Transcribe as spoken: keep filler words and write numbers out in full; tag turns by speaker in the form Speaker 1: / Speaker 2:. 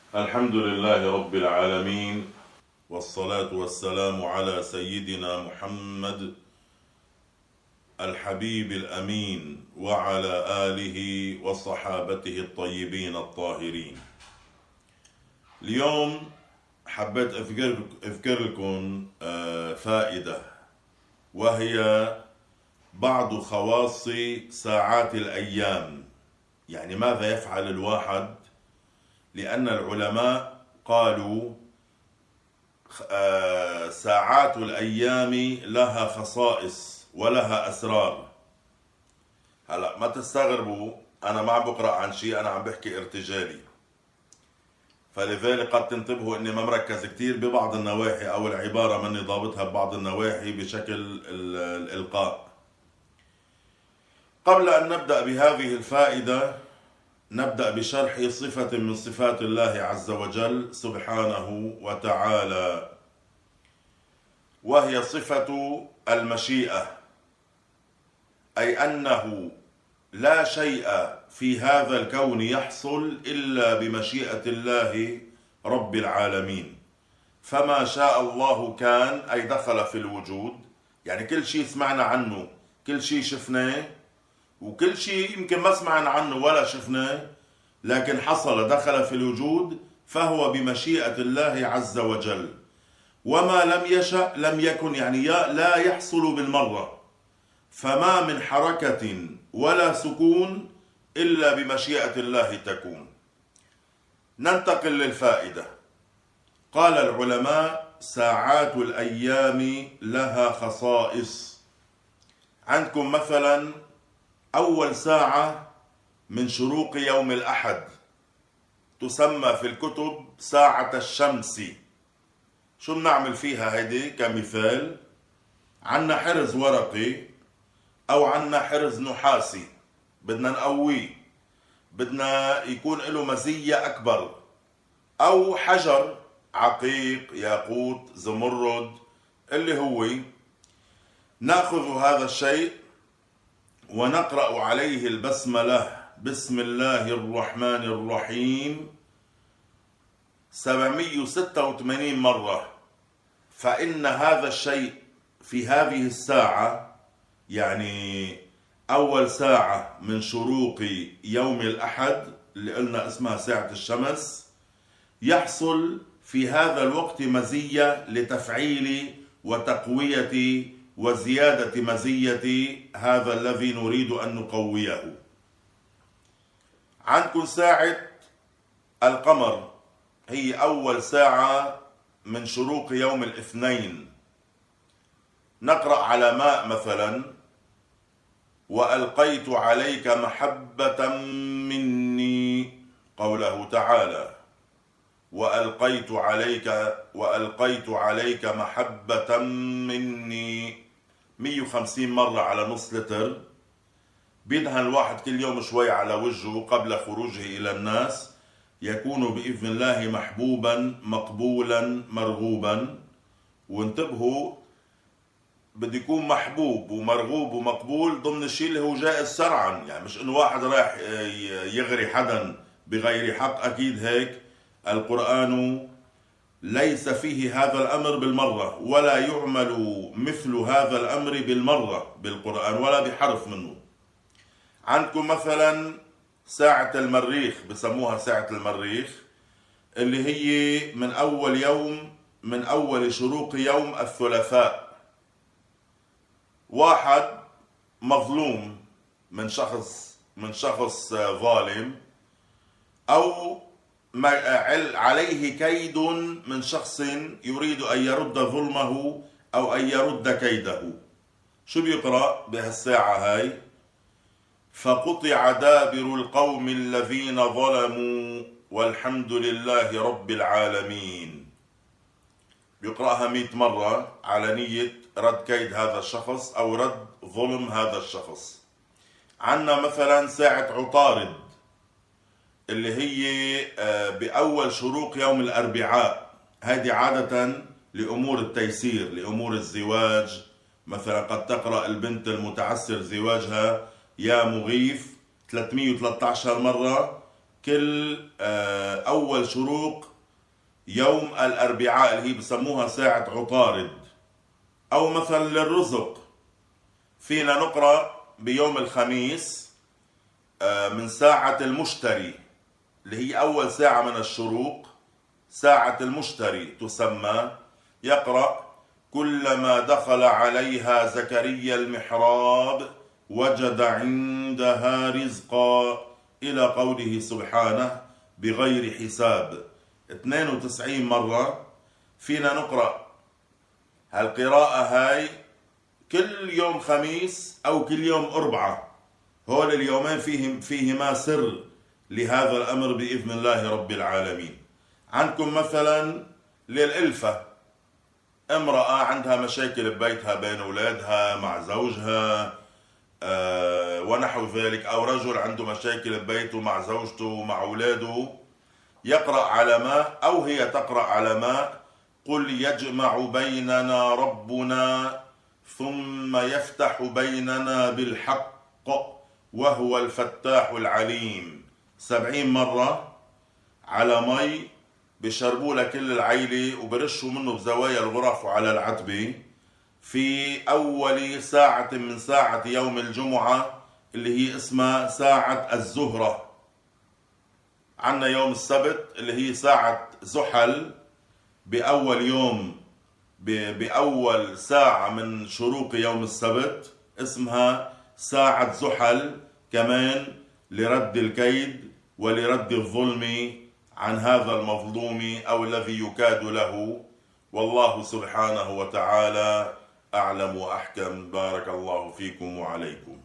Speaker 1: الحمد لله رب العالمين، والصلاة والسلام على سيدنا محمد الحبيب الأمين وعلى آله وصحابته الطيبين الطاهرين. اليوم حبيت أذكر لكم فائدة، وهي بعض خواص ساعات الأيام. يعني ماذا يفعل الواحد؟ لأن العلماء قالوا ساعات الأيام لها خصائص ولها أسرار. هلأ ما تستغربوا، أنا ما عم بقرأ عن شيء، أنا عم بحكي ارتجالي، فلذلك قد تنتبهوا أني ما مركز كتير ببعض النواحي، أو العبارة مني ضابطها ببعض النواحي بشكل الإلقاء. قبل أن نبدأ بهذه الفائدة نبدأ بشرح صفة من صفات الله عز وجل سبحانه وتعالى، وهي صفة المشيئة، أي أنه لا شيء في هذا الكون يحصل إلا بمشيئة الله رب العالمين. فما شاء الله كان، أي دخل في الوجود. يعني كل شيء سمعنا عنه، كل شيء شفناه، وكل شيء يمكن ما سمعنا عنه ولا شفناه لكن حصل، دخل في الوجود، فهو بمشيئة الله عز وجل. وما لم يشأ لم يكن، يعني لا يحصل بالمرة. فما من حركة ولا سكون إلا بمشيئة الله تكون. ننتقل للفائدة. قال العلماء: ساعات الأيام لها خصائص. عندكم مثلا أول ساعة من شروق يوم الأحد تسمى في الكتب ساعة الشمس. شو بنعمل فيها هيدي؟ كمثال، عنا حرز ورقي أو عنا حرز نحاسي بدنا نقويه، بدنا يكون له مزية أكبر، أو حجر عقيق، ياقوت، زمرد، اللي هو نأخذ هذا الشيء ونقرأ عليه البسملة، بسم الله الرحمن الرحيم، سبعمئة وستة وثمانين مرة. فإن هذا الشيء في هذه الساعة، يعني أول ساعة من شروق يوم الأحد اللي قلنا اسمها ساعة الشمس، يحصل في هذا الوقت مزية لتفعيل وتقوية وزيادة مزية هذا الذي نريد أن نقويه. عندكم ساعة القمر، هي أول ساعة من شروق يوم الاثنين. نقرأ على ماء مثلا: وألقيت عليك محبة مني، قوله تعالى: وألقيت عليك وألقيت عليك محبة مني، مئة وخمسين مرة على نص لتر. بيدهن الواحد كل يوم شوي على وجهه قبل خروجه إلى الناس، يكون بإذن الله محبوبا مقبولا مرغوبا. وانتبهوا، بده يكون محبوب ومرغوب ومقبول ضمن الشيء اللي هو جائز شرعا، يعني مش انه واحد رايح يغري حدا بغير حق. اكيد هيك القرآن ليس فيه هذا الامر بالمرة، ولا يعمل مثل هذا الامر بالمرة بالقرآن ولا بحرف منه. عندكم مثلا ساعة المريخ، بسموها ساعة المريخ، اللي هي من اول يوم من اول شروق يوم الثلاثاء. واحد مظلوم من شخص من شخص ظالم، أو عليه كيد من شخص يريد أن يرد ظلمه أو أن يرد كيده. شو بيقرأ بهالساعة هاي؟ فقطع دابر القوم الذين ظلموا والحمد لله رب العالمين. بيقرأها مئة مرة على نية رد كيد هذا الشخص أو رد ظلم هذا الشخص. عنا مثلا ساعة عطارد، اللي هي بأول شروق يوم الأربعاء. هذه عادة لأمور التيسير، لأمور الزواج. مثلا قد تقرأ البنت المتعسر زواجها يا مغيث ثلاثمئة وثلاثة عشر مرة كل أول شروق يوم الأربعاء اللي هي بسموها ساعة عطارد. أو مثلا للرزق فينا نقرأ بيوم الخميس من ساعة المشتري اللي هي أول ساعة من الشروق، ساعة المشتري تسمى، يقرأ: كلما دخل عليها زكريا المحراب وجد عندها رزقا، إلى قوله سبحانه بغير حساب. اثنين وتسعين مرة فينا نقرأ هالقراءة هاي كل يوم خميس أو كل يوم أربعة. هول اليومين فيهم فيهما سر لهذا الأمر بإذن الله رب العالمين. عندكم مثلا للألفة، امرأة عندها مشاكل ببيتها بين أولادها مع زوجها أه ونحو ذلك، أو رجل عنده مشاكل ببيته مع زوجته ومع أولاده، يقرأ على ما أو هي تقرأ على ما: قل يجمع بيننا ربنا ثم يفتح بيننا بالحق وهو الفتاح العليم. سبعين مرة على مي بشربوا لكل العيلة وبرشوا منه بزوايا الغرف وعلى العتبة في أول ساعة من ساعة يوم الجمعة اللي هي اسمها ساعة الزهرة. عنا يوم السبت اللي هي ساعة زحل، بأول يوم بأول ساعة من شروق يوم السبت اسمها ساعة زحل، كمان لرد الكيد ولرد الظلم عن هذا المظلوم أو الذي يكاد له. والله سبحانه وتعالى أعلم وأحكم. بارك الله فيكم وعليكم.